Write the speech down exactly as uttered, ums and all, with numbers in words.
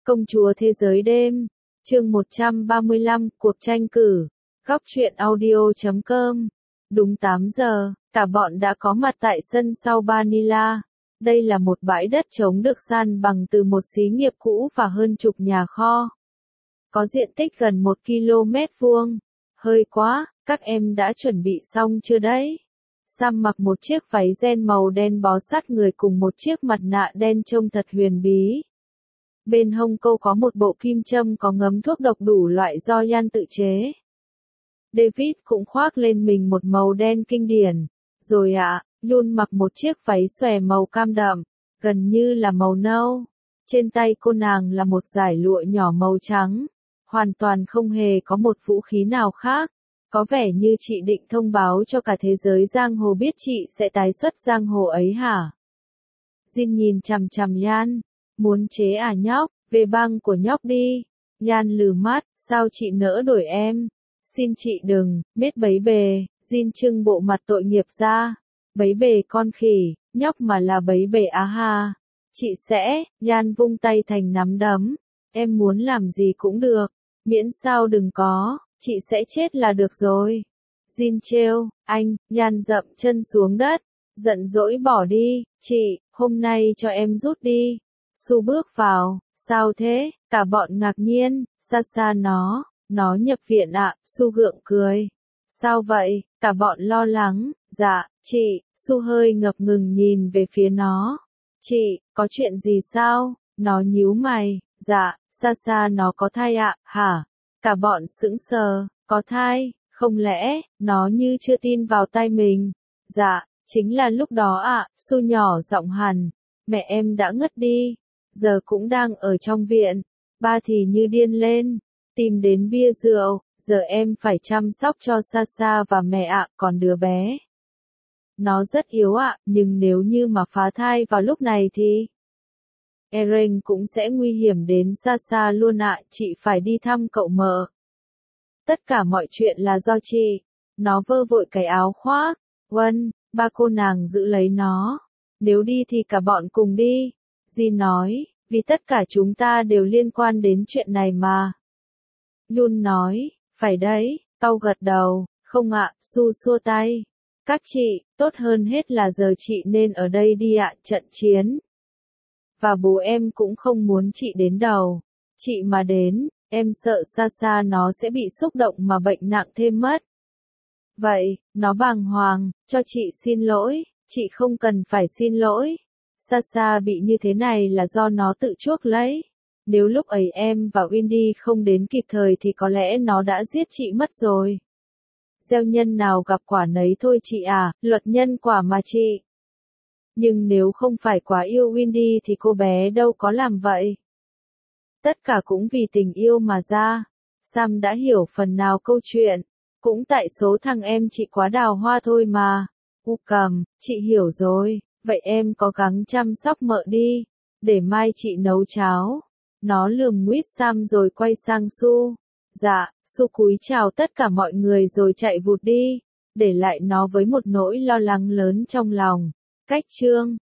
Công chúa thế giới đêm, chương một trăm ba mươi lăm, cuộc tranh cử, góc truyện audio chấm com. Đúng tám giờ, cả bọn đã có mặt tại sân sau Vanilla. Đây là một bãi đất trống được san bằng từ một xí nghiệp cũ và hơn chục nhà kho. Có diện tích gần một ki lô mét vuông. Hơi quá, các em đã chuẩn bị xong chưa đấy? Sam mặc một chiếc váy ren màu đen bó sát người cùng một chiếc mặt nạ đen trông thật huyền bí. Bên hông cô có một bộ kim châm có ngấm thuốc độc đủ loại do Yan tự chế. David cũng khoác lên mình một màu đen kinh điển. Rồi ạ, à, Yun mặc một chiếc váy xòe màu cam đậm, gần như là màu nâu. Trên tay cô nàng là một dải lụa nhỏ màu trắng. Hoàn toàn không hề có một vũ khí nào khác. Có vẻ như chị định thông báo cho cả thế giới giang hồ biết chị sẽ tái xuất giang hồ ấy hả? Jin nhìn chằm chằm Yan. Muốn chế à nhóc, về băng của nhóc đi. Yan lừ mắt, sao chị nỡ đổi em? Xin chị đừng, biết bấy bề. Jin trưng bộ mặt tội nghiệp ra. Bấy bề con khỉ, nhóc mà là bấy bề á ha. Chị sẽ, Yan vung tay thành nắm đấm. Em muốn làm gì cũng được, miễn sao đừng có, chị sẽ chết là được rồi. Jin trêu, anh, Yan dậm chân xuống đất, giận dỗi bỏ đi, chị, hôm nay cho em rút đi. Su bước vào, sao thế, cả bọn ngạc nhiên, xa xa nó, nó nhập viện ạ, à? Su gượng cười. Sao vậy, cả bọn lo lắng, dạ, chị, Su hơi ngập ngừng nhìn về phía nó. Chị, có chuyện gì sao, nó nhíu mày, dạ, xa xa nó có thai ạ, à? Hả, cả bọn sững sờ, có thai, không lẽ, nó như chưa tin vào tai mình, dạ, chính là lúc đó ạ, à? Su nhỏ giọng hẳn, mẹ em đã ngất đi. Giờ cũng đang ở trong viện, ba thì như điên lên, tìm đến bia rượu, giờ em phải chăm sóc cho Sasha và mẹ ạ, còn đứa bé. Nó rất yếu ạ, nhưng nếu như mà phá thai vào lúc này thì... Eren cũng sẽ nguy hiểm đến Sasha luôn ạ, chị phải đi thăm cậu mợ. Tất cả mọi chuyện là do chị. Nó vơ vội cái áo khoác, Vân, ba cô nàng giữ lấy nó. Nếu đi thì cả bọn cùng đi. Jin nói, vì tất cả chúng ta đều liên quan đến chuyện này mà. Yun nói, phải đấy, cau gật đầu, không ạ, Su xua tay. Các chị, tốt hơn hết là giờ chị nên ở đây đi ạ, trận chiến. Và bố em cũng không muốn chị đến đầu. Chị mà đến, em sợ Sasha nó sẽ bị xúc động mà bệnh nặng thêm mất. Vậy, nó bàng hoàng, cho chị xin lỗi, chị không cần phải xin lỗi. Sasha bị như thế này là do nó tự chuốc lấy. Nếu lúc ấy em và Windy không đến kịp thời thì có lẽ nó đã giết chị mất rồi. Gieo nhân nào gặp quả nấy thôi chị à, luật nhân quả mà chị. Nhưng nếu không phải quá yêu Windy thì cô bé đâu có làm vậy. Tất cả cũng vì tình yêu mà ra. Sam đã hiểu phần nào câu chuyện. Cũng tại số thằng em chị quá đào hoa thôi mà. U cầm, chị hiểu rồi. Vậy em có gắng chăm sóc mợ đi, để mai chị nấu cháo. Nó lườm nguyết Sam rồi quay sang Su. Dạ, Su cúi chào tất cả mọi người rồi chạy vụt đi, để lại nó với một nỗi lo lắng lớn trong lòng. Cách chương